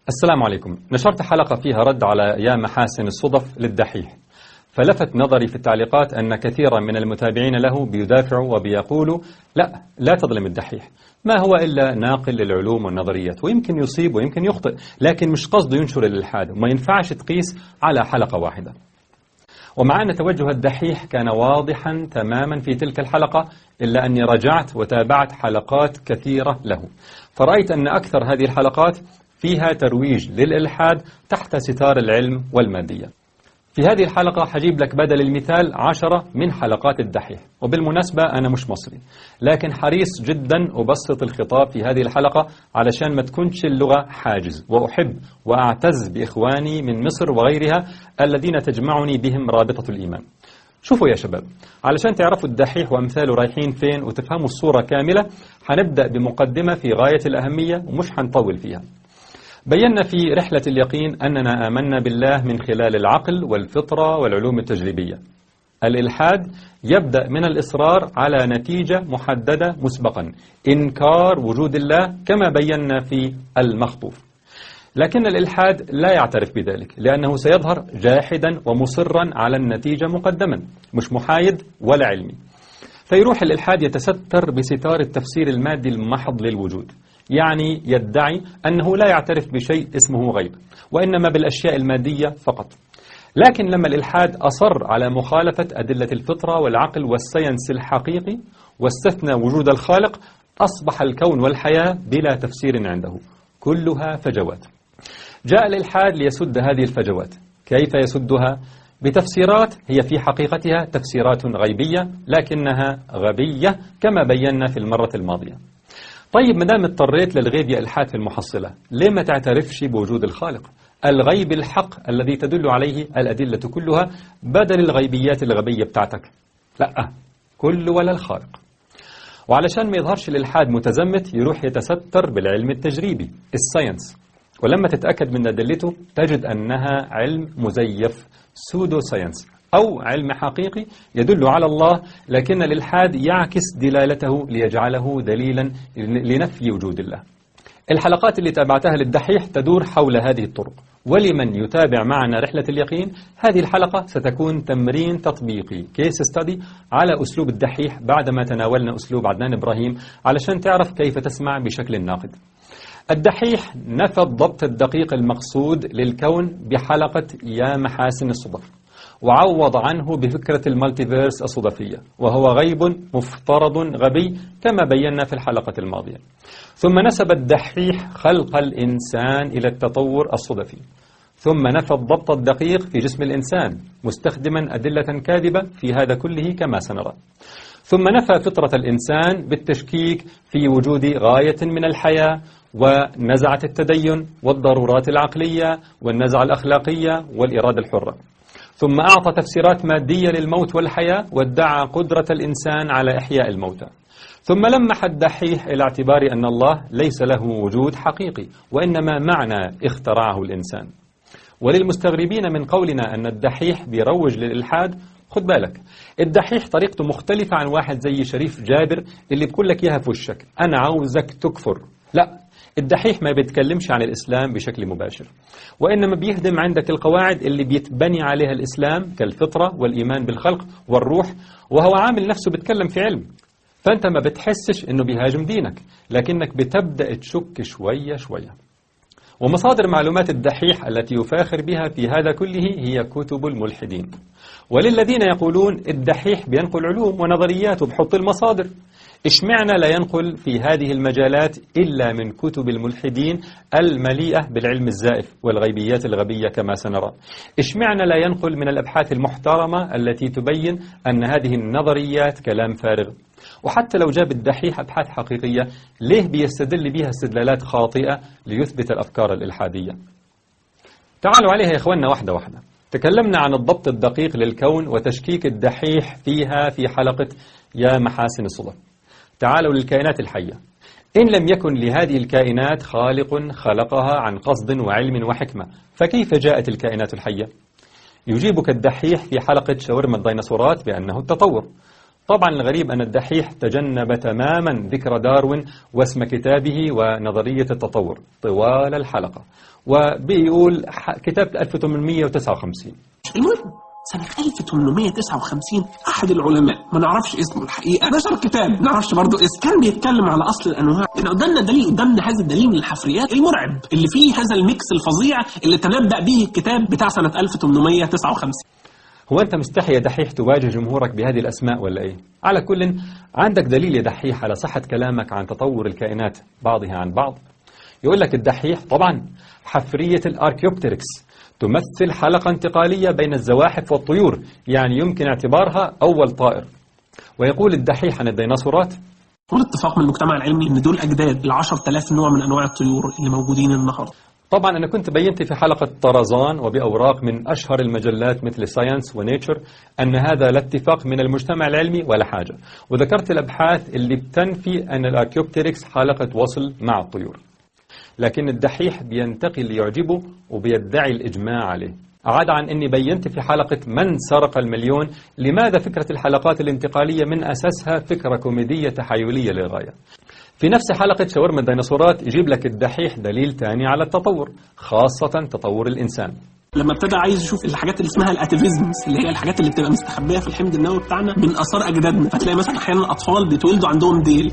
السلام عليكم. نشرت حلقة فيها رد على يا محاسن الصدف للدحيح، فلفت نظري في التعليقات أن كثيرا من المتابعين له بيدافعوا وبيقولوا لا تظلم الدحيح، ما هو إلا ناقل للعلوم والنظريات، ويمكن يصيب ويمكن يخطئ، لكن مش قصده ينشر الإلحاد وما ينفعش تقيس على حلقة واحدة. ومع أن توجه الدحيح كان واضحا تماما في تلك الحلقة، إلا أني رجعت وتابعت حلقات كثيرة له، فرأيت أن أكثر هذه الحلقات فيها ترويج للإلحاد تحت ستار العلم والمادية. في هذه الحلقة حجيب لك بدل المثال 10 من حلقات الدحيح، وبالمناسبة أنا مش مصري، لكن حريص جدا أبسط الخطاب في هذه الحلقة علشان ما تكونش اللغة حاجز، وأحب وأعتز بإخواني من مصر وغيرها الذين تجمعني بهم رابطة الإيمان. شوفوا يا شباب، علشان تعرفوا الدحيح وأمثاله رايحين فين وتفهموا الصورة كاملة، هنبدأ بمقدمة في غاية الأهمية ومش هنطول فيها. بينا في رحلة اليقين أننا آمنا بالله من خلال العقل والفطرة والعلوم التجريبية. الإلحاد يبدأ من الإصرار على نتيجة محددة مسبقا، إنكار وجود الله كما بينا في المخطوف. لكن الإلحاد لا يعترف بذلك، لأنه سيظهر جاحدا ومصرا على النتيجة مقدما، مش محايد ولا علمي. فيروح الإلحاد يتستر بستار التفسير المادي المحض للوجود، يعني يدعي أنه لا يعترف بشيء اسمه غيب، وإنما بالأشياء المادية فقط. لكن لما الإلحاد أصر على مخالفة أدلة الفطرة والعقل والساينس الحقيقي واستثنى وجود الخالق، أصبح الكون والحياة بلا تفسير عنده، كلها فجوات. جاء الإلحاد ليسد هذه الفجوات. كيف يسدها؟ بتفسيرات هي في حقيقتها تفسيرات غيبية، لكنها غبية كما بينا في المرة الماضية. طيب مدام اضطريت للغيب يا إلحاد في المحصلة، ليه ما تعترفش بوجود الخالق؟ الغيب الحق الذي تدل عليه الأدلة كلها، بدل الغيبيات الغبية بتاعتك. لا، كل ولا الخالق. وعلشان ما يظهرش الإلحاد متزمت، يروح يتستر بالعلم التجريبي، الساينس، ولما تتأكد من أدلته تجد أنها علم مزيف، سودو ساينس، أو علم حقيقي يدل على الله، لكن الإلحاد يعكس دلالته ليجعله دليلا لنفي وجود الله. الحلقات اللي تابعتها للدحيح تدور حول هذه الطرق، ولمن يتابع معنا رحلة اليقين هذه الحلقة ستكون تمرين تطبيقي، كيس ستادي على أسلوب الدحيح بعدما تناولنا أسلوب عدنان إبراهيم، علشان تعرف كيف تسمع بشكل ناقد. الدحيح نفى الضبط الدقيق المقصود للكون بحلقة يا محاسن الصدف، وعوض عنه بفكرة المالتيفيرس الصدفية، وهو غيب مفترض غبي كما بينا في الحلقة الماضية. ثم نسب الدحيح خلق الإنسان إلى التطور الصدفي، ثم نفى الضبط الدقيق في جسم الإنسان مستخدما أدلة كاذبة في هذا كله كما سنرى. ثم نفى فطرة الإنسان بالتشكيك في وجود غاية من الحياة، ونزعة التدين والضرورات العقلية والنزعة الأخلاقية والإرادة الحرة. ثم أعطى تفسيرات مادية للموت والحياة، وادعى قدرة الإنسان على إحياء الموتى. ثم لمح الدحيح إلى اعتبار أن الله ليس له وجود حقيقي، وإنما معنى اخترعه الإنسان. وللمستغربين من قولنا أن الدحيح بيروج للإلحاد، خد بالك، الدحيح طريقته مختلفة عن واحد زي شريف جابر اللي بيقول لك إياها في وشك، أنا عاوزك تكفر. لا، الدحيح ما بيتكلمش عن الإسلام بشكل مباشر، وإنما بيهدم عندك القواعد اللي بيتبني عليها الإسلام كالفطرة والإيمان بالخلق والروح، وهو عامل نفسه بيتكلم في علم. فأنت ما بتحسش إنه بيهاجم دينك، لكنك بتبدأ تشك شوية شوية. ومصادر معلومات الدحيح التي يفاخر بها في هذا كله هي كتب الملحدين. وللذين يقولون الدحيح بينقل علوم ونظريات وبحط المصادر، اشمعنا لا ينقل في هذه المجالات إلا من كتب الملحدين المليئة بالعلم الزائف والغيبيات الغبية كما سنرى؟ اشمعنا لا ينقل من الأبحاث المحترمة التي تبين أن هذه النظريات كلام فارغ؟ وحتى لو جاب الدحيح أبحاث حقيقية، ليه بيستدل بها استدلالات خاطئة ليثبت الأفكار الإلحادية؟ تعالوا عليها يا إخواننا واحدة واحدة. تكلمنا عن الضبط الدقيق للكون وتشكيك الدحيح فيها في حلقة يا محاسن الصدف. تعالوا للكائنات الحية. إن لم يكن لهذه الكائنات خالق خلقها عن قصد وعلم وحكمة، فكيف جاءت الكائنات الحية؟ يجيبك الدحيح في حلقة شاورما الديناصورات بأنه التطور. طبعا الغريب أن الدحيح تجنب تماما ذكر داروين واسم كتابه ونظرية التطور طوال الحلقة، وبيقول كتاب 1859. المهم سنة 1859 أحد العلماء ما نعرفش اسمه الحقيقة نشر كتاب ما نعرفش برضه اسمه، كان بيتكلم على أصل الأنواع. إن قدامنا هذا الدليل من الحفريات المرعب اللي فيه هذا الميكس الفظيع اللي تنبأ به الكتاب بتاع سنة 1859. هو أنت مستحي يا دحيح تواجه جمهورك بهذه الأسماء ولا إيه؟ على كل عندك دليل يا دحيح على صحة كلامك عن تطور الكائنات بعضها عن بعض؟ يقول لك الدحيح طبعا حفرية الأركيوبتريكس تمثل حلقة انتقالية بين الزواحف والطيور، يعني يمكن اعتبارها أول طائر. ويقول الدحيح عن الديناصورات والاتفاق من المجتمع العلمي أن دول أجداد ل10,000 نوع من أنواع الطيور اللي موجودين النهاردة. طبعا أنا كنت بينت في حلقة طرزان وبأوراق من أشهر المجلات مثل ساينس ونيتشر أن هذا لا اتفاق من المجتمع العلمي ولا حاجة، وذكرت الأبحاث اللي بتنفي أن الأركيوبتريكس حلقة وصل مع الطيور. لكن الدحيح بينتقل ليعجبه وبيدعي الإجماع عليه. عدا عن أني بينت في حلقة من سرق المليون لماذا فكرة الحلقات الانتقالية من أساسها فكرة كوميدية تحيلية للغاية. في نفس حلقة شاورما الديناصورات يجيب لك الدحيح دليل تاني على التطور، خاصة تطور الإنسان. لما ابتدى عايز يشوف الحاجات اللي اسمها الاتيفيزمز اللي هي الحاجات اللي بتبقى مستخبية في الحمض النووي بتاعنا من آثار أجدادنا، فتلاقي مثلا أحيانا الأطفال بيتولدوا عندهم ديل.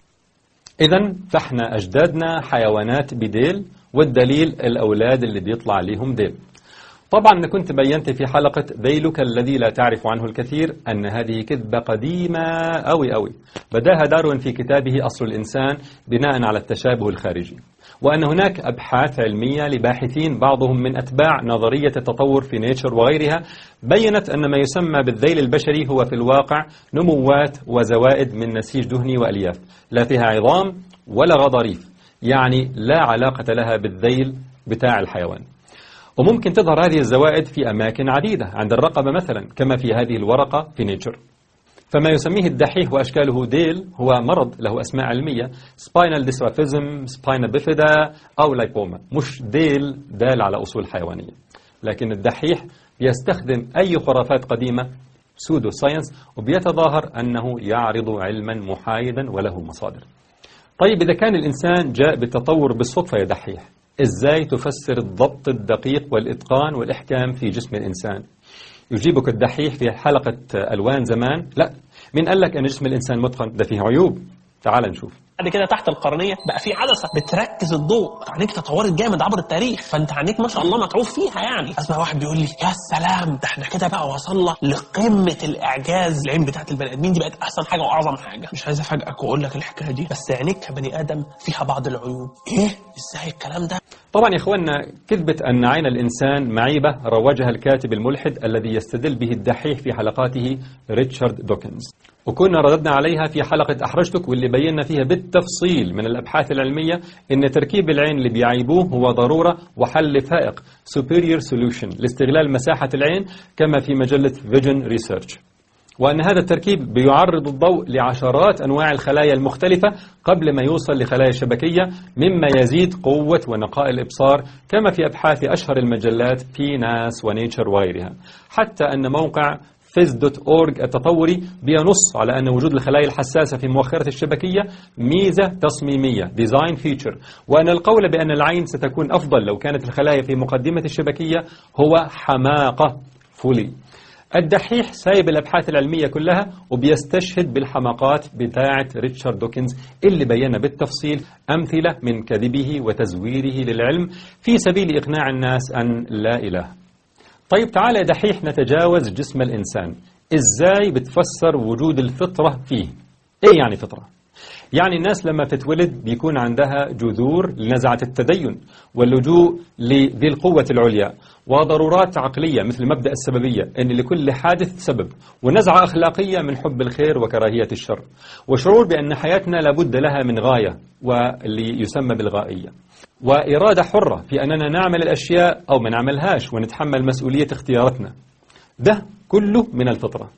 إذن فإحنا أجدادنا حيوانات بديل، والدليل الأولاد اللي بيطلع عليهم ديل. طبعا أنا كنت بينت في حلقة ذيلك الذي لا تعرف عنه الكثير أن هذه كذبة قديمة أوي بداها داروين في كتابه أصل الإنسان بناء على التشابه الخارجي، وأن هناك أبحاث علمية لباحثين بعضهم من أتباع نظرية التطور في نيتشر وغيرها بيّنت أن ما يسمى بالذيل البشري هو في الواقع نموات وزوائد من نسيج دهني وألياف لا فيها عظام ولا غضاريف، يعني لا علاقة لها بالذيل بتاع الحيوان. وممكن تظهر هذه الزوائد في أماكن عديدة عند الرقبة مثلا كما في هذه الورقة في نيتشر. فما يسميه الدحيح وأشكاله ديل هو مرض له أسماء علمية، سباينال ديسترافيزم، سباينا بيفيدا أو لايبوما، مش دال على أصول حيوانية. لكن الدحيح بيستخدم أي خرافات قديمة سودو ساينس وبيتظاهر أنه يعرض علما محايدا وله مصادر. طيب إذا كان الإنسان جاء بالتطور بالصدفة يا دحيح، إزاي تفسر الضبط الدقيق والإتقان والإحكام في جسم الإنسان؟ يجيبك الدحيح في حلقة ألوان زمان، لا، من قال لك أن جسم الإنسان متقن؟ ده فيه عيوب. تعال نشوف. بعد كده تحت القرنية بقى في عدسة بتركز الضوء، عينيك تطورت جامد عبر التاريخ، فانت عينيك ما شاء الله متعوب فيها. يعني اسمع واحد بيقول لي يا سلام ده احنا كده بقى وصلنا لقمة الإعجاز، العين بتاعت البني آدمين دي بقت أحسن حاجة وأعظم حاجة. مش عايز أفاجئك وأقول لك الحكاية دي، بس عينيك كبني آدم فيها بعض العيوب. إيه؟ إزاي الكلام ده؟ طبعا يا إخواننا كذبة أن عين الإنسان معيبة روجها الكاتب الملحد الذي يستدل به الدحيح في حلقاته ريتشارد دوكنز، وكنا رددنا عليها في حلقة أحرجتك واللي بينا فيها بالتفصيل من الأبحاث العلمية إن تركيب العين اللي بيعيبوه هو ضرورة وحل فائق superior solution لاستغلال مساحة العين كما في مجلة Vision Research، وأن هذا التركيب بيعرض الضوء لعشرات أنواع الخلايا المختلفة قبل ما يوصل لخلايا شبكية، مما يزيد قوة ونقاء الإبصار كما في أبحاث أشهر المجلات PNAS ونيتشر وغيرها. حتى أن موقع phys.org التطوري بينص على أن وجود الخلايا الحساسة في مؤخرة الشبكية ميزة تصميمية design feature، وأن القول بأن العين ستكون أفضل لو كانت الخلايا في مقدمة الشبكية هو حماقة فولي. الدحيح سايب الأبحاث العلمية كلها وبيستشهد بالحماقات بتاعة ريتشارد دوكنز اللي بينا بالتفصيل أمثلة من كذبه وتزويره للعلم في سبيل إقناع الناس أن لا إله. طيب تعال يا دحيح نتجاوز جسم الإنسان. إزاي بتفسر وجود الفطرة فيه؟ إيه يعني فطرة؟ يعني الناس لما تتولد بيكون عندها جذور لنزعة التدين واللجوء لذي القوة العليا وضرورات عقلية مثل مبدأ السببية أن لكل حادث سبب، ونزعة أخلاقية من حب الخير وكراهية الشر، وشعور بأن حياتنا لابد لها من غاية واللي يسمى بالغائية، وإرادة حرة في أننا نعمل الأشياء أو ما نعملهاش ونتحمل مسؤولية اختياراتنا. ده كله من الفطرة.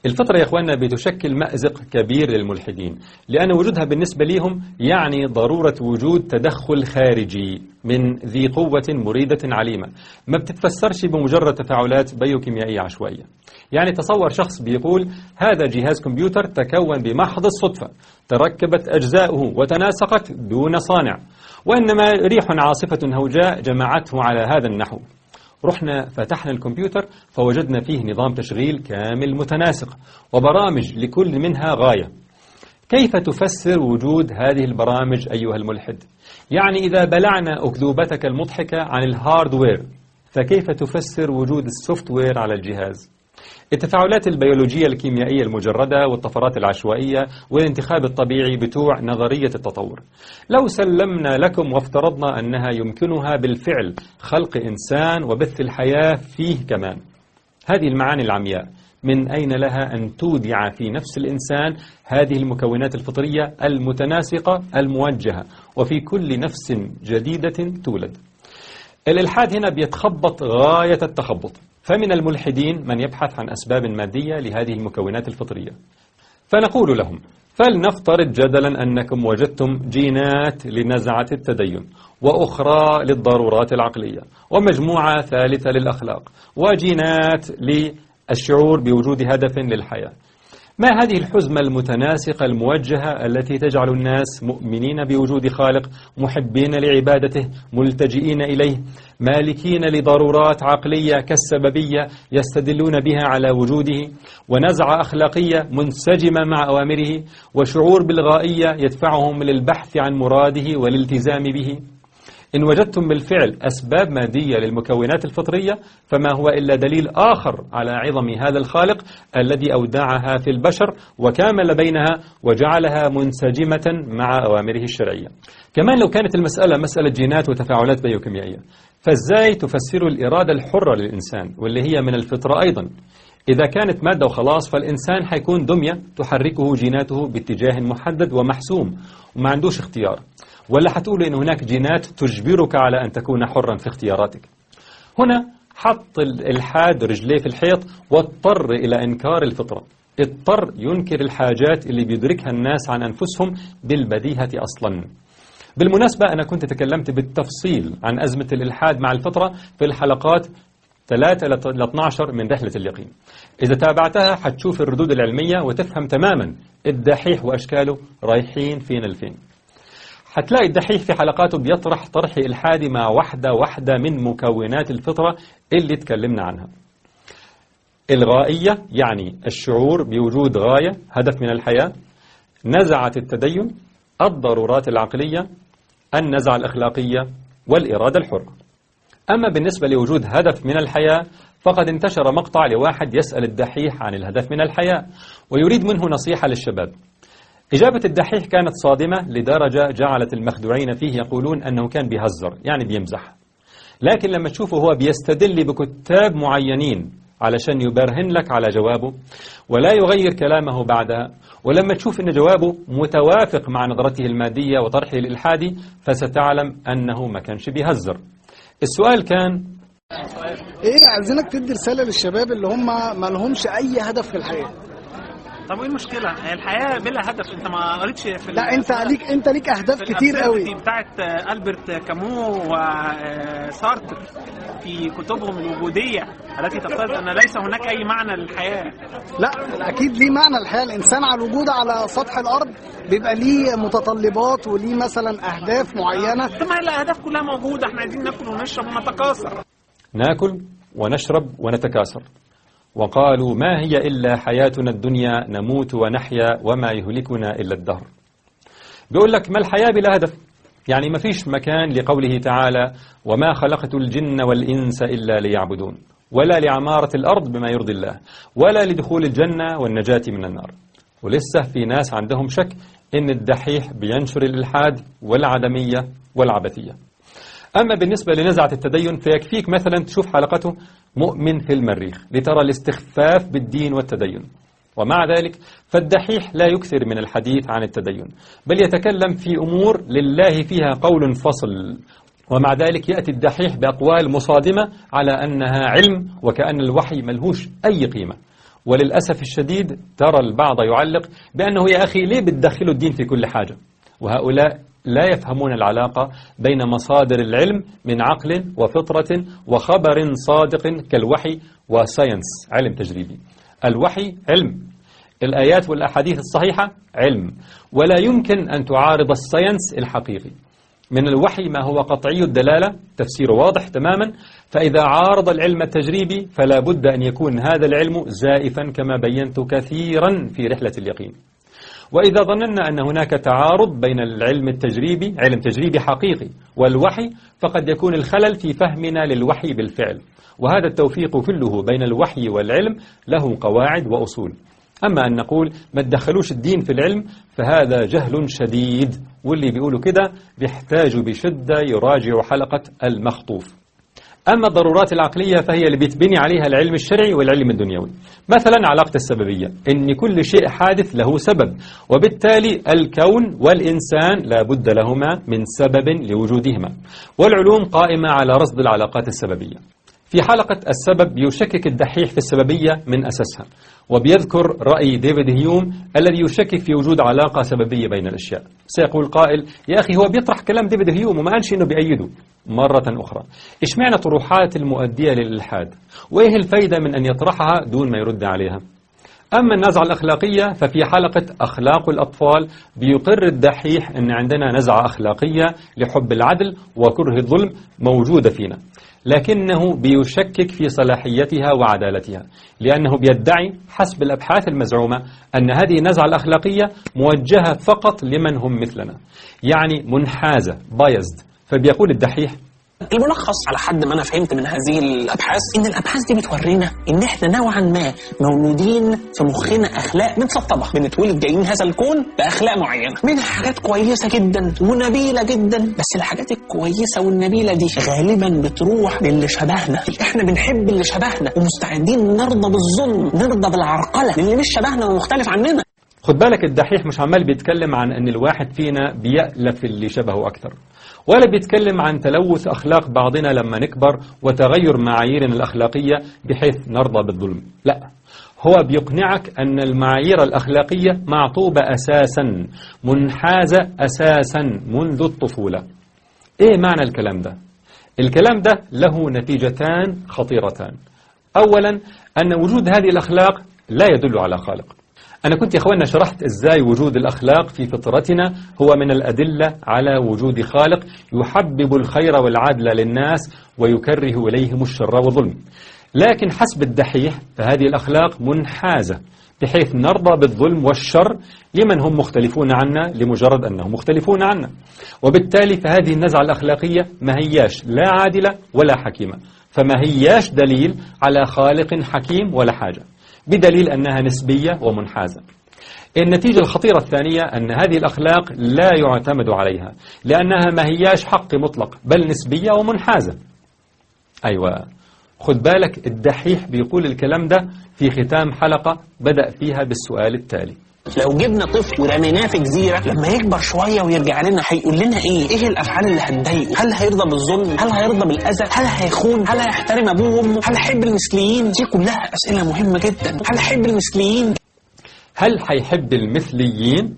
الفطرة يا إخواننا بتشكل مأزق كبير للملحدين، لأن وجودها بالنسبة لهم يعني ضرورة وجود تدخل خارجي من ذي قوة مريدة عليمة، ما بتتفسرش بمجرد تفاعلات بيوكيميائية عشوائية. يعني تصور شخص بيقول هذا جهاز كمبيوتر تكون بمحض الصدفة، تركبت أجزاؤه وتناسقت دون صانع، وإنما ريح عاصفة هوجاء جمعته على هذا النحو. رحنا فتحنا الكمبيوتر فوجدنا فيه نظام تشغيل كامل متناسق وبرامج لكل منها غاية. كيف تفسر وجود هذه البرامج أيها الملحد؟ يعني إذا بلعنا أكذوبتك المضحكة عن الهاردوير، فكيف تفسر وجود السوفت وير على الجهاز؟ التفاعلات البيولوجية الكيميائية المجردة والطفرات العشوائية والانتخاب الطبيعي بتوع نظرية التطور، لو سلمنا لكم وافترضنا أنها يمكنها بالفعل خلق إنسان وبث الحياة فيه كمان، هذه المعاني العمياء من أين لها أن تودع في نفس الإنسان هذه المكونات الفطرية المتناسقة الموجهة وفي كل نفس جديدة تولد؟ الإلحاد هنا بيتخبط غاية التخبط، فمن الملحدين من يبحث عن أسباب مادية لهذه المكونات الفطرية. فنقول لهم فلنفترض جدلا أنكم وجدتم جينات لنزعة التدين، وأخرى للضرورات العقلية، ومجموعة ثالثة للأخلاق، وجينات للشعور بوجود هدف للحياة. ما هذه الحزمة المتناسقة الموجهة التي تجعل الناس مؤمنين بوجود خالق، محبين لعبادته، ملتجئين إليه، مالكين لضرورات عقلية كالسببية يستدلون بها على وجوده، ونزعة أخلاقية منسجمة مع أوامره، وشعور بالغائية يدفعهم للبحث عن مراده والالتزام به؟ إن وجدتم بالفعل أسباب مادية للمكونات الفطرية فما هو إلا دليل آخر على عظم هذا الخالق الذي أودعها في البشر وكامل بينها وجعلها منسجمة مع أوامره الشرعية. كمان لو كانت المسألة مسألة جينات وتفاعلات بيوكيميائية، فإزاي تفسروا الإرادة الحرة للإنسان واللي هي من الفطرة أيضا؟ إذا كانت مادة وخلاص فالإنسان حيكون دمية تحركه جيناته باتجاه محدد ومحسوم وما عندوش اختيار، ولا حتقول إن هناك جينات تجبرك على أن تكون حرا في اختياراتك؟ هنا حط الإلحاد رجليه في الحيط واضطر إلى إنكار الفطرة، اضطر ينكر الحاجات اللي بيدركها الناس عن أنفسهم بالبديهة أصلا. بالمناسبة أنا كنت تكلمت بالتفصيل عن أزمة الإلحاد مع الفطرة في الحلقات 3 ل 12 من رحلة اليقين. إذا تابعتها حتشوف الردود العلمية وتفهم تماما الدحيح وأشكاله رايحين فين الفين. حتلاقي الدحيح في حلقاته بيطرح طرح إلحادي مع واحدة من مكونات الفطرة اللي تكلمنا عنها. الغائية يعني الشعور بوجود غاية، هدف من الحياة، نزعة التدين، الضرورات العقلية، النزعة الأخلاقية، والإرادة الحرة. أما بالنسبة لوجود هدف من الحياة فقد انتشر مقطع لواحد يسأل الدحيح عن الهدف من الحياة ويريد منه نصيحة للشباب. إجابة الدحيح كانت صادمة لدرجة جعلت المخدوعين فيه يقولون أنه كان بيهزر، يعني بيمزح. لكن لما تشوفه هو بيستدل بكتاب معينين علشان يبرهن لك على جوابه ولا يغير كلامه بعدها، ولما تشوف أن جوابه متوافق مع نظرته المادية وطرحه الإلحادي فستعلم أنه ما كانش بيهزر. السؤال كان إيه، عايزينك تدي رسالة للشباب اللي هم ما لهمش أي هدف في الحياة. طب ايه المشكله؟ الحياه بلا هدف. انت ما قريتش في لا انت ليك اهداف كتير قوي بتاعت ألبرت كامو وسارتر في كتبهم الوجوديه التي تفترض ان ليس هناك اي معنى للحياه. لا اكيد ليه معنى الحياه. الانسان على الوجود على سطح الارض بيبقى ليه متطلبات وليه مثلا اهداف معينه. طب ما الاهداف كلها موجوده، احنا عايزين ناكل ونشرب ونتكاثر. ناكل ونشرب ونتكاثر، وقالوا ما هي إلا حياتنا الدنيا نموت ونحيا وما يهلكنا إلا الدهر. بيقول لك ما الحياة بلا هدف؟ يعني ما فيش مكان لقوله تعالى وما خلقت الجن والإنس إلا ليعبدون، ولا لعمارة الأرض بما يرضي الله، ولا لدخول الجنة والنجاة من النار. ولسه في ناس عندهم شك إن الدحيح بينشر الإلحاد والعدمية والعبثية. أما بالنسبة لنزعة التدين فيكفيك مثلا تشوف حلقته مؤمن في المريخ لترى الاستخفاف بالدين والتدين. ومع ذلك فالدحيح لا يكثر من الحديث عن التدين، بل يتكلم في أمور لله فيها قول فصل، ومع ذلك يأتي الدحيح بأقوال مصادمة على أنها علم وكأن الوحي ملهوش أي قيمة. وللأسف الشديد ترى البعض يعلق بأنه يا أخي ليه بتدخلوا الدين في كل حاجة؟ وهؤلاء لا يفهمون العلاقة بين مصادر العلم من عقل وفطرة وخبر صادق كالوحي وساينس علم تجريبي. الوحي علم، الآيات والأحاديث الصحيحة علم، ولا يمكن أن تعارض الساينس الحقيقي. من الوحي ما هو قطعي الدلالة تفسيره واضح تماما، فإذا عارض العلم التجريبي فلا بد أن يكون هذا العلم زائفا كما بينت كثيرا في رحلة اليقين. وإذا ظننا أن هناك تعارض بين العلم التجريبي علم تجريبي حقيقي والوحي فقد يكون الخلل في فهمنا للوحي بالفعل، وهذا التوفيق كله بين الوحي والعلم له قواعد وأصول. أما أن نقول ما تدخلوش الدين في العلم فهذا جهل شديد، واللي بيقولوا كده بيحتاجوا بشدة يراجعوا حلقة المخطوف. أما الضرورات العقلية فهي اللي بيتبني عليها العلم الشرعي والعلم الدنيوي. مثلا علاقة السببية، إن كل شيء حادث له سبب، وبالتالي الكون والإنسان لا بد لهما من سبب لوجودهما، والعلوم قائمة على رصد العلاقات السببية. في حلقة السبب يشكك الدحيح في السببية من أساسها، وبيذكر رأي ديفيد هيوم الذي يشكك في وجود علاقة سببية بين الأشياء. سيقول قائل يا أخي هو بيطرح كلام ديفيد هيوم وما قالش إنه بيأيده. مرة أخرى، إيش معنى طروحات المؤدية للإلحاد؟ وإيه الفايدة من أن يطرحها دون ما يرد عليها؟ أما النزعة الأخلاقية ففي حلقة أخلاق الأطفال بيقر الدحيح أن عندنا نزعة أخلاقية لحب العدل وكره الظلم موجودة فينا، لكنه بيشكك في صلاحيتها وعدالتها، لأنه بيدعي حسب الأبحاث المزعومة أن هذه النزعة الأخلاقية موجهة فقط لمن هم مثلنا، يعني منحازة بايزد. فبيقول الدحيح الملخص على حد ما أنا فهمت من هذه الأبحاث إن الأبحاث دي بتورينا إن إحنا نوعا ما مولودين في مخنا أخلاق متسطبة، بنتولد جايين هذا الكون بأخلاق معينة، منها حاجات كويسة جدا ونبيلة جدا، بس الحاجات الكويسة والنبيلة دي غالبا بتروح للي شبهنا. إحنا بنحب اللي شبهنا ومستعدين نرضى بالظلم، نرضى بالعرقلة للي مش شبهنا ومختلف عننا. خد بالك الدحيح مش عمال بيتكلم عن أن الواحد فينا بيألف اللي شبهه أكثر، ولا بيتكلم عن تلوث أخلاق بعضنا لما نكبر وتغير معاييرنا الأخلاقية بحيث نرضى بالظلم. لا، هو بيقنعك أن المعايير الأخلاقية معطوبة أساسا، منحازة أساسا منذ الطفولة. إيه معنى الكلام ده؟ الكلام ده له نتيجتان خطيرتان. أولا أن وجود هذه الأخلاق لا يدل على خالق. أنا كنت يا أخوانا شرحت إزاي وجود الأخلاق في فطرتنا هو من الأدلة على وجود خالق يحبب الخير والعدل للناس ويكره إليهم الشر والظلم. لكن حسب الدحيح فهذه الأخلاق منحازة بحيث نرضى بالظلم والشر لمن هم مختلفون عنا لمجرد أنهم مختلفون عنا، وبالتالي فهذه النزعة الأخلاقية ما هياش لا عادلة ولا حكيمة، فما هياش دليل على خالق حكيم ولا حاجة، بدليل أنها نسبية ومنحازة. النتيجة الخطيرة الثانية أن هذه الأخلاق لا يعتمد عليها لأنها ما هياش حق مطلق بل نسبية ومنحازة. أيوة، خد بالك الدحيح بيقول الكلام ده في ختام حلقة بدأ فيها بالسؤال التالي: لو جبنا طفل ورميناه في جزيرة لما يكبر شوية ويرجع لنا هيقول لنا إيه الأفعال اللي هتضايقه؟ هل هيرضى بالظلم؟ هل هيرضى بالأذى؟ هل هيخون؟ هل هيحترم أبوه وأمه؟ هل هيحب المثليين؟ دي كلها أسئلة مهمة جدا. هل هيحب المثليين؟ هل هيحب المثليين؟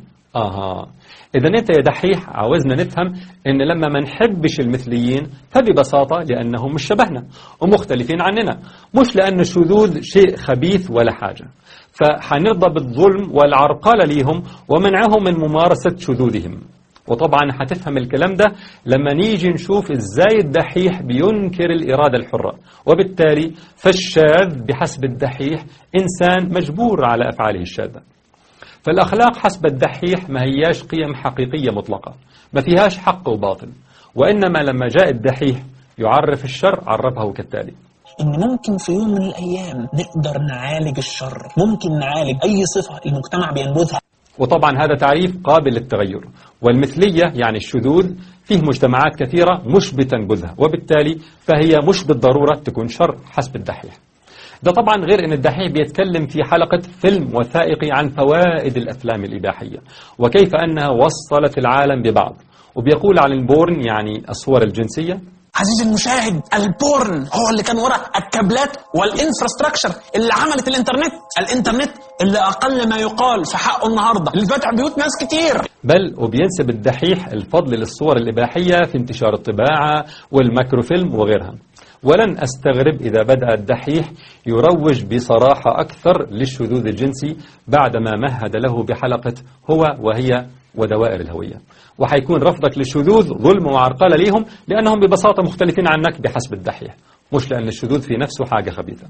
إذا أنت يا دحيح عاوزنا نفهم إن لما ما نحبش المثليين فببساطة لأنهم مش شبهنا ومختلفين عننا، مش لأن الشذوذ شيء خبيث ولا حاجة، فحنرضى بالظلم والعرقلة ليهم ومنعهم من ممارسة شذوذهم. وطبعا هتفهم الكلام ده لما نيجي نشوف إزاي الدحيح بينكر الإرادة الحرة، وبالتالي فالشاذ بحسب الدحيح إنسان مجبور على أفعاله الشاذة. فالأخلاق حسب الدحيح ما هياش قيم حقيقية مطلقة، ما فيهاش حق وباطل، وإنما لما جاء الدحيح يعرف الشر عرفه كالتالي: إن ممكن في يوم من الأيام نقدر نعالج الشر، ممكن نعالج أي صفة المجتمع بينبذها. وطبعا هذا تعريف قابل للتغير، والمثلية يعني الشذوذ فيه مجتمعات كثيرة مش بتنبذها، وبالتالي فهي مش بالضرورة تكون شر حسب الدحيح. ده طبعا غير أن الدحيح بيتكلم في حلقة فيلم وثائقي عن فوائد الأفلام الإباحية وكيف أنها وصلت العالم ببعض، وبيقول عن البورن يعني الصور الجنسية عزيزي المشاهد، البورن هو اللي كان وراء الكابلات والانفراستراكشر اللي عملت الانترنت اللي اقل ما يقال في حقه النهارده اللي فتح بيوت ناس كتير. بل وبينسب الدحيح الفضل للصور الإباحية في انتشار الطباعة والماكروفيلم وغيرها. ولن أستغرب إذا بدأ الدحيح يروج بصراحة أكثر للشذوذ الجنسي بعدما مهد له بحلقة هو وهي ودوائر الهوية. وحيكون رفضك للشذوذ ظلم وعرقلة ليهم لأنهم ببساطة مختلفين عنك بحسب الدحيح، مش لأن الشذوذ في نفسه حاجة خبيثة.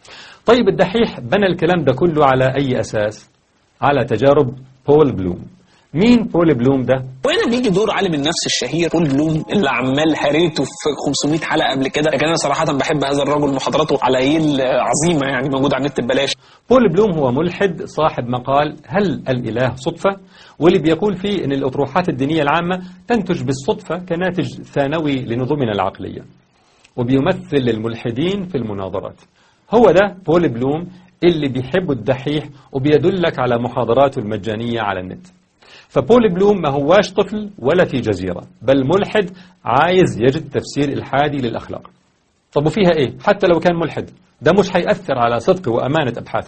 طيب الدحيح بنى الكلام ده كله على أي أساس؟ على تجارب بول بلوم. مين بول بلوم ده؟ وهنا بيجي دور عالم النفس الشهير بول بلوم اللي عمال هريته في 500 حلقة قبل كده، لكن أنا صراحة بحب هذا الرجل، محاضراته على يل عظيمة يعني موجودة على النت ببلاش. بول بلوم هو ملحد صاحب مقال هل الإله صدفة؟ واللي بيقول فيه أن الأطروحات الدينية العامة تنتج بالصدفة كناتج ثانوي لنظمنا العقلية، وبيمثل للملحدين في المناظرات. هو ده بول بلوم اللي بيحب الدحيح وبيدلك على محاضراته المجانية على النت. فبول بلوم ما هواش طفل ولا في جزيرة، بل ملحد عايز يجد تفسير إلحادي للأخلاق. طب وفيها إيه؟ حتى لو كان ملحد ده مش هيأثر على صدق وأمانة أبحاثه.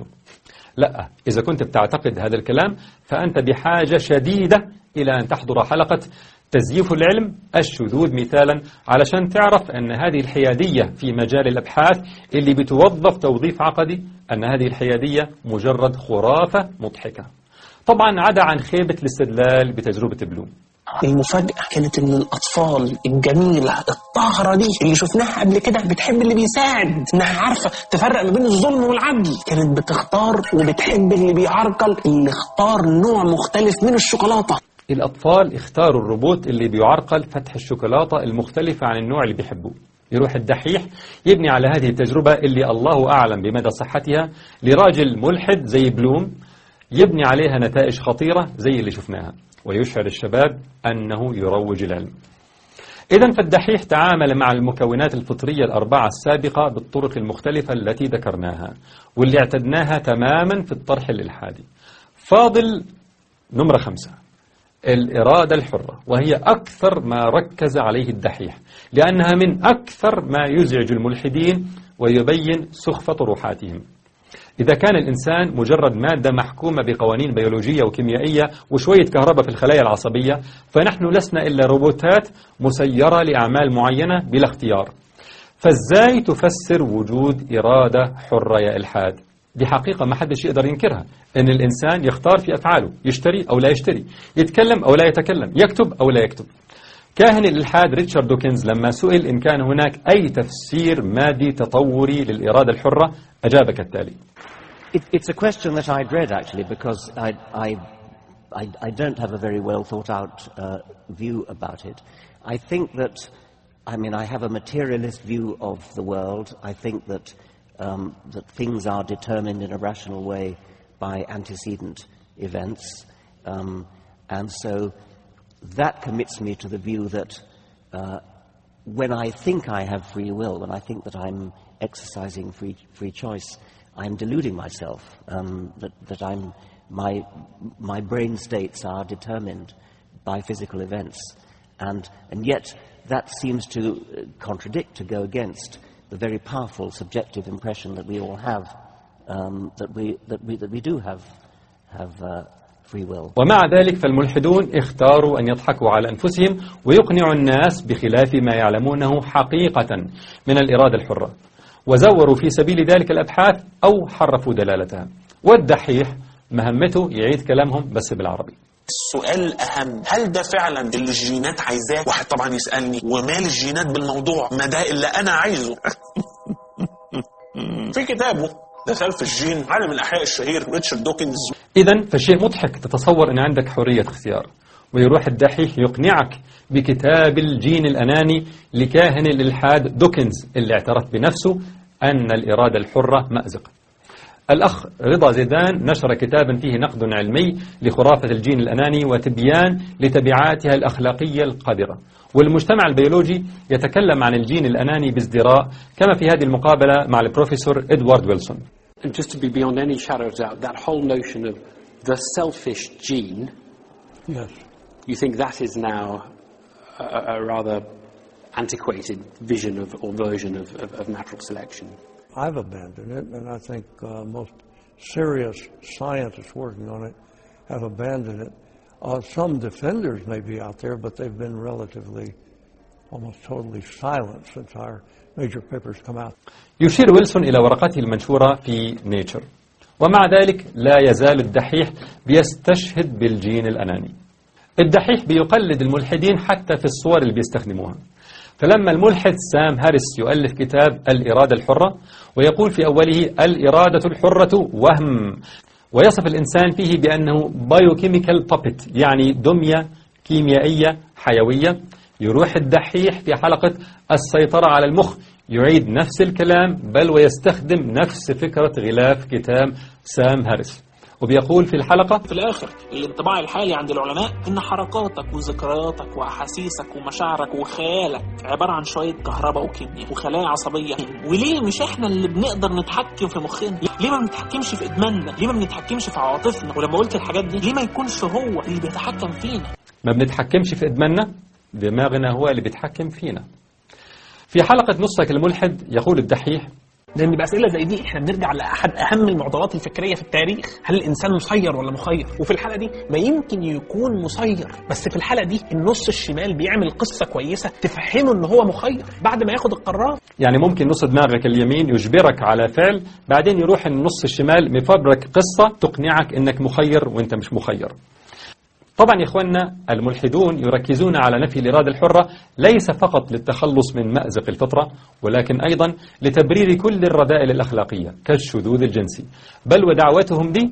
لا، إذا كنت بتعتقد هذا الكلام فأنت بحاجة شديدة إلى أن تحضر حلقة تزييف العلم الشذوذ مثالا، علشان تعرف أن هذه الحيادية في مجال الأبحاث اللي بتوظف توظيف عقدي، أن هذه الحيادية مجرد خرافة مضحكة. طبعا عدا عن خيبة الاستدلال بتجربة بلوم. المفاجأة كانت ان الاطفال الجميلة الطاهرة دي اللي شفناها قبل كده بتحب اللي بيساعد، انها عارفة تفرق ما بين الظلم والعدل، كانت بتختار وبتحب اللي بيعرقل، اللي اختار نوع مختلف من الشوكولاتة. الأطفال اختاروا الروبوت اللي بيعرقل فتح الشوكولاتة المختلفة عن النوع اللي بيحبوه. يروح الدحيح يبني على هذه التجربة اللي الله أعلم بمدى صحتها لراجل ملحد زي بلوم، يبني عليها نتائج خطيرة زي اللي شفناها، ويشعر الشباب أنه يروج العلم. إذن فالدحيح تعامل مع المكونات الفطرية الأربعة السابقة بالطرق المختلفة التي ذكرناها واللي اعتدناها تماما في الطرح الإلحادي. فاضل نمرة 5، الإرادة الحرة، وهي أكثر ما ركز عليه الدحيح لأنها من أكثر ما يزعج الملحدين ويبين سخف طروحاتهم. إذا كان الإنسان مجرد مادة محكومة بقوانين بيولوجية وكيميائية وشوية كهرباء في الخلايا العصبية، فنحن لسنا إلا روبوتات مسيرة لأعمال معينة بلا اختيار. فإزاي تفسر وجود إرادة حرة يا إلحاد؟ دي حقيقة ما حدش يقدر ينكرها، إن الإنسان يختار في أفعاله، يشتري أو لا يشتري، يتكلم أو لا يتكلم، يكتب أو لا يكتب. كاهن الإلحاد ريتشارد دوكنز لما سئل إن كان هناك أي تفسير مادي تطوري للإرادة الحرة أجاب كالتالي. It's a question that I dread actually because I don't have a very well thought out view about it. I think that, I have a materialist view of the world. I think that things are determined in a rational way by antecedent events. And so that commits me to the view that when I think I have free will, when I think that I'm exercising free choice, I'm deluding myself, that my brain states are determined by physical events. And yet that seems to contradict, to go against the very powerful subjective impression that we all have, that we do have free will. ومع ذلك فالملحدون اختاروا أن يضحكوا على أنفسهم ويقنعوا الناس بخلاف ما يعلمونه حقيقة من الإرادة الحرة، وزوروا في سبيل ذلك الأبحاث أو حرفوا دلالتها. والدحيح مهمته يعيد كلامهم بس بالعربي. السؤال الأهم، هل ده فعلا اللي الجينات عايزاه؟ واحد طبعا يسألني ومال الجينات بالموضوع، ما ده اللي أنا عايزه. في كتابه ده خلف الجين عالم الأحياء الشهير ريتشارد دوكنز. إذن فشيء مضحك تتصور أن عندك حرية اختيار، ويروح الدحيح يقنعك بكتاب الجين الأناني لكاهن الإلحاد دوكنز اللي اعترف بنفسه أن الإرادة الحرة مأزق. الأخ رضا زيدان نشر كتابا فيه نقد علمي لخرافة الجين الأناني وتبيان لتبعاتها الأخلاقية القذرة، والمجتمع البيولوجي يتكلم عن الجين الأناني بازدراء كما في هذه المقابلة مع البروفيسور إدوارد ويلسون. And just to be beyond any shadow of doubt, that whole notion of the selfish gene, yes, you think that is now a rather antiquated vision of or version of natural selection. I've abandoned it, and I think most serious scientists working on it have abandoned it. Some defenders may be out there, but they've been relatively, almost totally silent since our major papers come out. يشير ويلسون إلى ورقته المنشورة في نيتشر، ومع ذلك لا يزال الدحيح بيستشهد بالجين الأناني. الدحيح بيقلد الملحدين حتى في الصور اللي بيستخدموها. فلما الملحد سام هاريس يؤلف كتاب الإرادة الحرة ويقول في أوله الإرادة الحرة وهم، ويصف الإنسان فيه بأنه بايوكيميكال بابت، يعني دمية كيميائية حيوية، يروح الدحيح في حلقة السيطرة على المخ يعيد نفس الكلام، بل ويستخدم نفس فكرة غلاف كتاب سام هاريس، وبيقول في الحلقة: في الآخر الانطباع الحالي عند العلماء إن حركاتك وذكرياتك وأحاسيسك ومشاعرك وخيالك عبارة عن شوية كهرباء وكيمياء وخلايا عصبية. وليه مش إحنا اللي بنقدر نتحكم في مخنا؟ ليه ما بنتحكمش في إدماننا؟ ليه ما بنتحكمش في عواطفنا؟ ولما قلت الحاجات دي ليه ما يكونش هو اللي بيتحكم فينا؟ ما بنتحكمش في إدماننا، دماغنا هو اللي بيتحكم فينا. في حلقة نصك الملحد يقول الدحيح: لأن بأسئلة زي دي إحنا بنرجع لأحد أهم المعضلات الفكرية في التاريخ، هل الإنسان مسير ولا مخير؟ وفي الحالة دي ما يمكن يكون مسير، بس في الحالة دي النص الشمال بيعمل قصة كويسة تفهمه إن هو مخير بعد ما ياخد القرار. يعني ممكن نص دماغك اليمين يجبرك على فعل، بعدين يروح النص الشمال مفبرك قصة تقنعك إنك مخير وإنت مش مخير. طبعا يا إخواننا الملحدون يركزون على نفي الإرادة الحرة ليس فقط للتخلص من مأزق الفطرة، ولكن أيضا لتبرير كل الرذائل الأخلاقية كالشذوذ الجنسي، بل ودعوتهم دي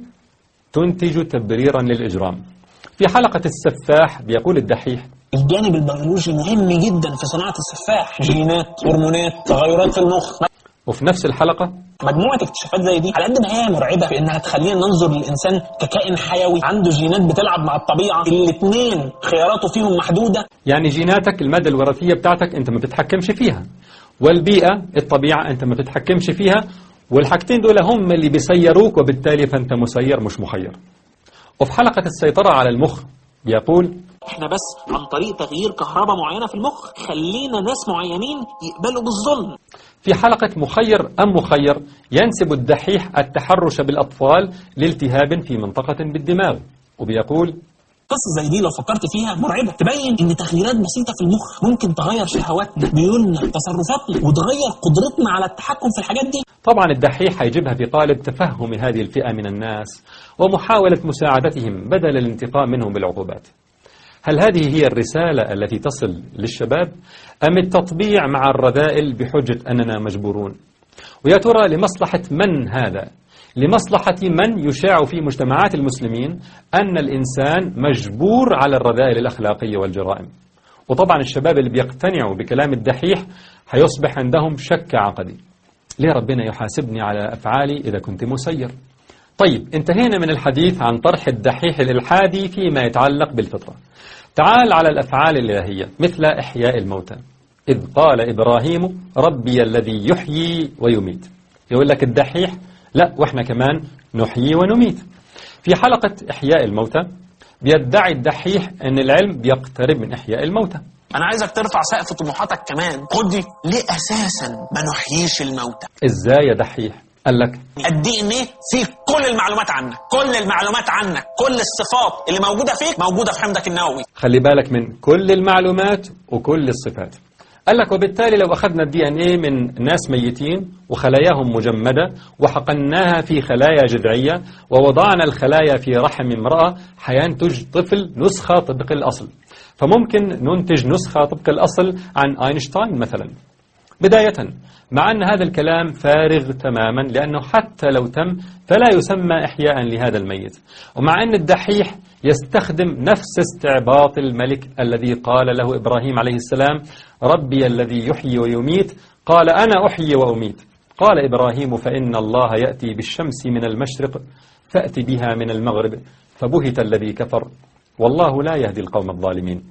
تنتج تبريرا للإجرام. في حلقة السفاح بيقول الدحيح: الجانب البيولوجي مهم جدا في صناعة السفاح، جينات، هرمونات، تغيرات في المخ. وفي نفس الحلقة: مجموعة اكتشافات زي دي على قد ما هي مرعبة في انها تخلينا ننظر للإنسان ككائن حيوي عنده جينات بتلعب مع الطبيعة، الاثنين خياراته فيهم محدودة. يعني جيناتك المادة الوراثية بتاعتك انت ما بتتحكمش فيها، والبيئة الطبيعة انت ما بتتحكمش فيها، والحاجتين دول هم اللي بيسيروك، وبالتالي فانت مسير مش مخير. وفي حلقة السيطرة على المخ بيقول: احنا بس عن طريق تغيير كهرباء معينة في المخ خلينا ناس معينين يقبلوا بالظلم. في حلقة مخير أم مخير ينسب الدحيح التحرش بالأطفال لالتهاب في منطقة بالدماغ، وبيقول: قصة زي دي لو فكرت فيها مرعبة، تبين ان تغييرات بسيطة في المخ ممكن تغير شهواتنا، ميولنا، تصرفاتنا، وتغير قدرتنا على التحكم في الحاجات دي. طبعا الدحيح هيجيبها في قالب تفهم هذه الفئة من الناس ومحاولة مساعدتهم بدل الانتقام منهم بالعقوبات. هل هذه هي الرسالة التي تصل للشباب، أم التطبيع مع الرذائل بحجة أننا مجبورون؟ ويا ترى لمصلحة من هذا؟ لمصلحة من يشاع في مجتمعات المسلمين أن الإنسان مجبور على الرذائل الأخلاقية والجرائم؟ وطبعا الشباب اللي بيقتنعوا بكلام الدحيح هيصبح عندهم شك عقدي: ليه ربنا يحاسبني على أفعالي إذا كنت مسير؟ طيب، انتهينا من الحديث عن طرح الدحيح الإلحادي فيما يتعلق بالفطرة. تعال على الأفعال الإلهية مثل إحياء الموتى، إذ قال إبراهيم ربي الذي يحيي ويميت. يقول لك الدحيح: لا، وإحنا كمان نحيي ونميت. في حلقة إحياء الموتى بيدعي الدحيح أن العلم بيقترب من إحياء الموتى. أنا عايزك ترفع سقف طموحاتك كمان. خد دي، ليه أساسا ما نحييش الموتى؟ إزاي يا دحيح؟ قال لك الدي ان ايه فيه كل المعلومات عنك، كل المعلومات عنك، كل الصفات اللي موجودة فيك موجودة في حمضك النووي. خلي بالك من كل المعلومات وكل الصفات. قال لك وبالتالي لو أخذنا الدي ان ايه من ناس ميتين وخلاياهم مجمدة وحقناها في خلايا جذعية ووضعنا الخلايا في رحم امرأة، حينتج طفل نسخة طبق الأصل. فممكن ننتج نسخة طبق الأصل عن أينشتاين مثلا. بداية، مع أن هذا الكلام فارغ تماما، لأنه حتى لو تم فلا يسمى إحياء لهذا الميت. ومع أن الدحيح يستخدم نفس استعباط الملك الذي قال له إبراهيم عليه السلام ربي الذي يحيي ويميت، قال أنا أحيي وأميت. قال إبراهيم فإن الله يأتي بالشمس من المشرق فأتي بها من المغرب، فبهت الذي كفر والله لا يهدي القوم الظالمين.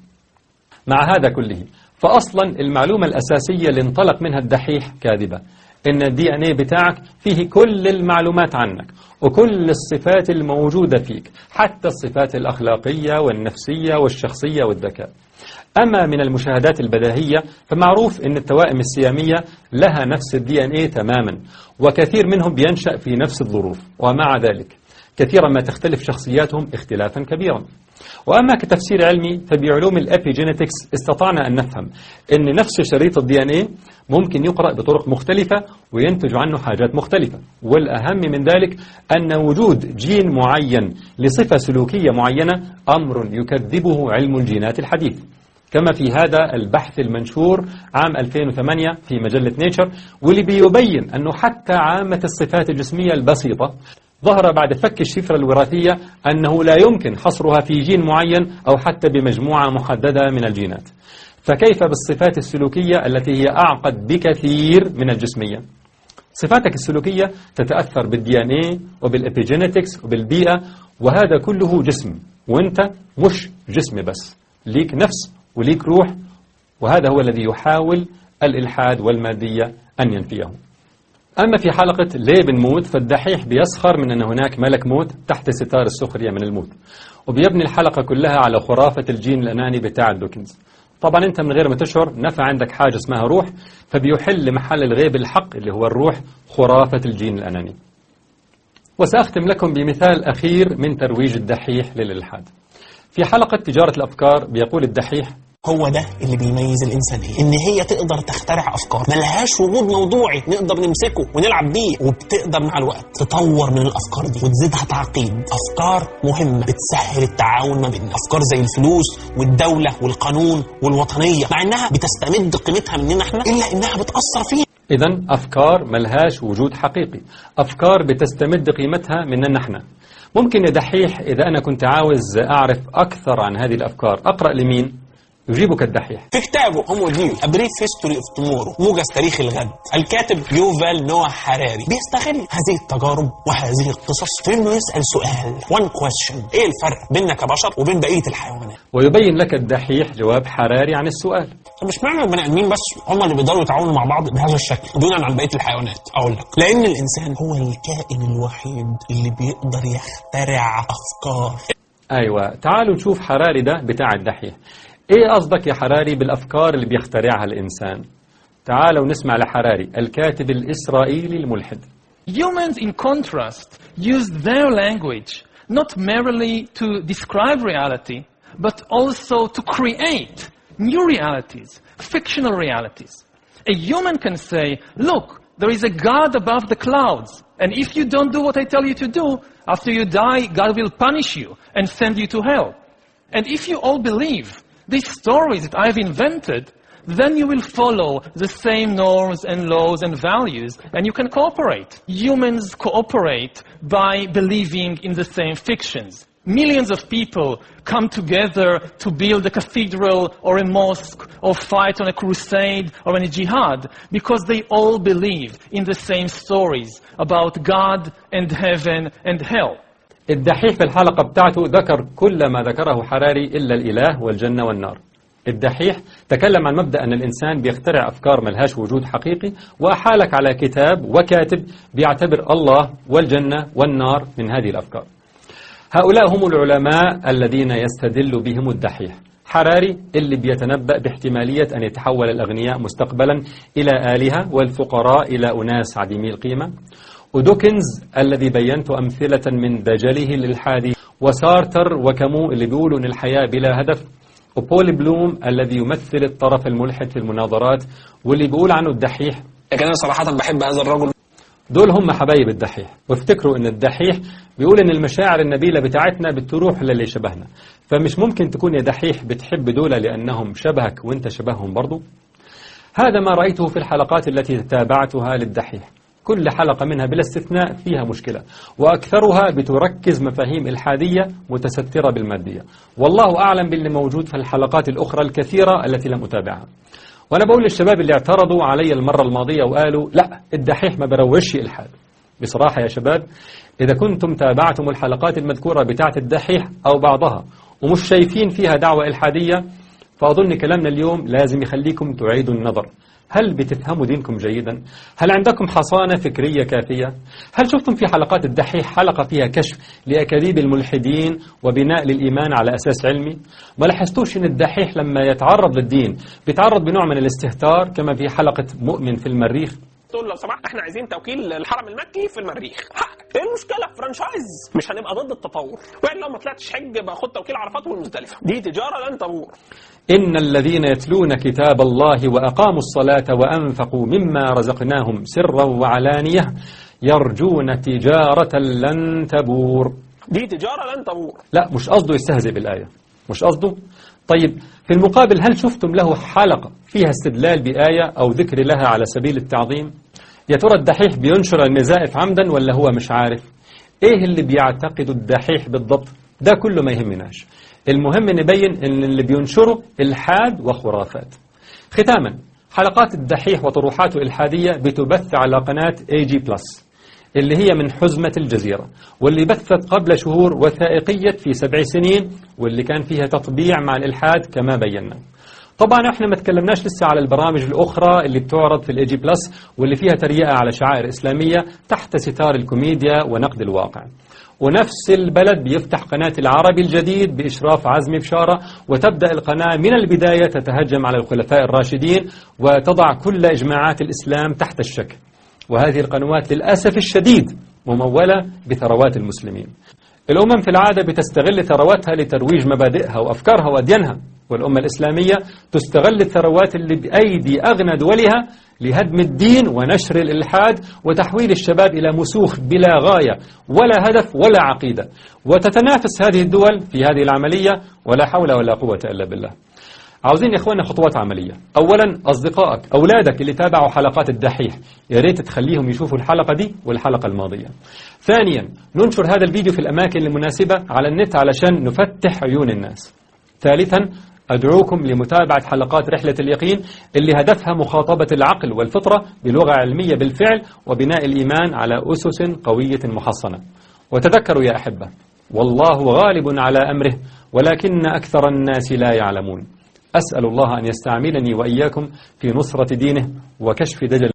مع هذا كله فأصلا المعلومة الأساسية اللي انطلق منها الدحيح كاذبة، إن الدي ان ايه بتاعك فيه كل المعلومات عنك وكل الصفات الموجودة فيك، حتى الصفات الأخلاقية والنفسية والشخصية والذكاء. أما من المشاهدات البديهية فمعروف أن التوائم السيامية لها نفس DNA تماما، وكثير منهم بينشأ في نفس الظروف، ومع ذلك كثيرا ما تختلف شخصياتهم اختلافا كبيرا. وأما كتفسير علمي فبعلوم الأبيجينيتكس استطعنا أن نفهم أن نفس شريط DNA ممكن يقرأ بطرق مختلفة وينتج عنه حاجات مختلفة، والأهم من ذلك أن وجود جين معين لصفة سلوكية معينة أمر يكذبه علم الجينات الحديث، كما في هذا البحث المنشور عام 2008 في مجلة نيتشر، واللي بيبين أنه حتى عامة الصفات الجسمية البسيطة ظهر بعد فك الشفرة الوراثية أنه لا يمكن حصرها في جين معين أو حتى بمجموعة محددة من الجينات، فكيف بالصفات السلوكية التي هي أعقد بكثير من الجسمية؟ صفاتك السلوكية تتأثر بالDNA وبالإبيجينيتكس وبالبيئة، وهذا كله جسم، وانت مش جسم بس، ليك نفس وليك روح، وهذا هو الذي يحاول الإلحاد والمادية أن ينفيه. أما في حلقة ليه بنموت فالدحيح بيسخر من أن هناك ملك موت تحت ستار السخرية من الموت، وبيبني الحلقة كلها على خرافة الجين الأناني بتاع دوكنز. طبعا أنت من غير ما تشعر نفى عندك حاجة اسمها روح، فبيحل محل الغيب الحق اللي هو الروح خرافة الجين الأناني. وسأختم لكم بمثال أخير من ترويج الدحيح للإلحاد. في حلقة تجارة الأفكار بيقول الدحيح: هو ده اللي بيميز الإنسانية، إن هي تقدر تخترع أفكار ملهاش وجود موضوعي نقدر نمسكه ونلعب بيه، وبتقدر مع الوقت تطور من الأفكار دي وتزيدها تعقيد. أفكار مهمة بتسهل التعاون ما بيننا، أفكار زي الفلوس والدولة والقانون والوطنية، مع إنها بتستمد قيمتها مننا إحنا إلا إنها بتأثر فينا. إذن أفكار ملهاش وجود حقيقي، أفكار بتستمد قيمتها مننا إحنا. ممكن يا دحيح إذا أنا كنت عاوز أعرف أكثر عن هذه الأفكار أقرأ لمين؟ يجيبك الدحيح. في كتابه هومو ديوس A Brief History of Tomorrow موجز تاريخ الغد، الكاتب يوفال نوح حراري بيستغل هذه التجارب وهذه القصص في انه يسأل سؤال one question: ايه الفرق بيننا كبشر وبين بقية الحيوانات؟ ويبين لك الدحيح جواب حراري عن السؤال. مش معنى البني ادمين بس هم اللي بيقدروا يتعاونوا مع بعض بهذا الشكل دونا عن بقية الحيوانات، اقول لك لان الانسان هو الكائن الوحيد اللي بيقدر يخترع افكار. ايوه، تعالوا نشوف حراري ده بتاع الدحيح. ايه قصدك يا حراري بالافكار اللي بيخترعها الانسان؟ تعالوا نسمع لحراري الكاتب الاسرائيلي الملحد. Humans in contrast use their language not merely to describe reality but also to create new realities, fictional realities. A human can say, look, there is a God above the clouds, and if you don't do what I tell you to do, after you die, God will punish you and send you to hell. And if you all believe these stories that I've invented, then you will follow the same norms and laws and values, and you can cooperate. Humans cooperate by believing in the same fictions. Millions of people come together to build a cathedral or a mosque or fight on a crusade or in a jihad because they all believe in the same stories about God and heaven and hell. الدحيح في الحلقة بتاعته ذكر كل ما ذكره حراري إلا الإله والجنة والنار. الدحيح تكلم عن مبدأ أن الإنسان بيخترع أفكار ملهاش وجود حقيقي، وأحالك على كتاب وكاتب بيعتبر الله والجنة والنار من هذه الأفكار. هؤلاء هم العلماء الذين يستدل بهم الدحيح. حراري اللي بيتنبأ باحتمالية أن يتحول الأغنياء مستقبلا إلى آلهة والفقراء إلى أناس عديمي القيمة، ودوكنز الذي بينت أمثلة من دجله الإلحادي، وسارتر وكامو اللي بيقولوا أن الحياة بلا هدف، وبول بلوم الذي يمثل الطرف الملحد في المناظرات واللي بيقول عنه الدحيح. لكن أنا صراحة بحب هذا الرجل. دول هم حبايب الدحيح، وافتكروا أن الدحيح بيقول أن المشاعر النبيلة بتاعتنا بتروح للي شبهنا، فمش ممكن تكون يا دحيح بتحب دول لأنهم شبهك وانت شبههم برضو. هذا ما رأيته في الحلقات التي تابعتها للدحيح، كل حلقة منها بلا استثناء فيها مشكلة، وأكثرها بتركز مفاهيم إلحادية متسترة بالمادية. والله أعلم باللي موجود في الحلقات الأخرى الكثيرة التي لم أتابعها. وأنا بقول للشباب اللي اعترضوا علي المرة الماضية وقالوا لا الدحيح ما بروجش إلحاد، بصراحة يا شباب إذا كنتم تابعتم الحلقات المذكورة بتاعت الدحيح أو بعضها ومش شايفين فيها دعوة إلحادية، فأظن كلامنا اليوم لازم يخليكم تعيدوا النظر. هل بتفهموا دينكم جيدا؟ هل عندكم حصانة فكرية كافية؟ هل شفتم في حلقات الدحيح حلقة فيها كشف لأكاذيب الملحدين وبناء للإيمان على أساس علمي؟ ما لاحظتوش أن الدحيح لما يتعرض للدين بيتعرض بنوع من الاستهتار كما في حلقة مؤمن في المريخ؟ تقول لو سمحت احنا عايزين توكيل الحرم المكي في المريخ، ايه المشكله؟ فرانشايز، مش هنبقى ضد التطور. وإن لو ما طلعتش حج باخد توكيل عرفات والمزدلفه، دي تجاره لن تبور. إن الذين يتلون كتاب الله وأقاموا الصلاة وأنفقوا مما رزقناهم سرا وعلانية يرجون تجارة لن تبور. دي تجاره لن تبور. لا، مش قصده يستهزئ بالآية، مش قصده. طيب في المقابل هل شفتم له حلقة فيها استدلال بآية أو ذكر لها على سبيل التعظيم؟ يا ترى الدحيح بينشر النزائف عمدا ولا هو مش عارف؟ ايه اللي بيعتقد الدحيح بالضبط؟ ده كله ما يهمناش، المهم نبين ان اللي بينشره الحاد وخرافات. ختاما، حلقات الدحيح وطروحاته الإلحادية بتبث على قناة AG+ اللي هي من حزمة الجزيرة، واللي بثت قبل شهور وثائقية في 7 سنين واللي كان فيها تطبيع مع الإلحاد كما بينا. طبعا احنا ما تكلمناش لسه على البرامج الأخرى اللي بتعرض في AG+ واللي فيها تريقة على شعائر إسلامية تحت ستار الكوميديا ونقد الواقع. ونفس البلد بيفتح قناة العربي الجديد بإشراف عزمي بشارة، وتبدأ القناة من البداية تتهجم على الخلفاء الراشدين وتضع كل إجماعات الإسلام تحت الشك. وهذه القنوات للأسف الشديد ممولة بثروات المسلمين. الأمم في العادة بتستغل ثرواتها لترويج مبادئها وأفكارها وأديانها، والأمة الإسلامية تستغل الثروات اللي بأيدي أغنى دولها لهدم الدين ونشر الإلحاد وتحويل الشباب إلى مسوخ بلا غاية ولا هدف ولا عقيدة، وتتنافس هذه الدول في هذه العملية ولا حول ولا قوة إلا بالله. عاوزين يا إخواننا خطوات عملية. أولا، أصدقائك أولادك اللي تابعوا حلقات الدحيح يا ريت تخليهم يشوفوا الحلقة دي والحلقة الماضية. ثانيا، ننشر هذا الفيديو في الأماكن المناسبة على النت علشان نفتح عيون الناس. ثالثا، أدعوكم لمتابعة حلقات رحلة اليقين اللي هدفها مخاطبة العقل والفطرة بلغة علمية بالفعل وبناء الإيمان على أسس قوية محصنة. وتذكروا يا أحبة، والله غالب على أمره ولكن أكثر الناس لا يعلمون. أسأل الله أن يستعملني وإياكم في نصرة دينه وكشف دجل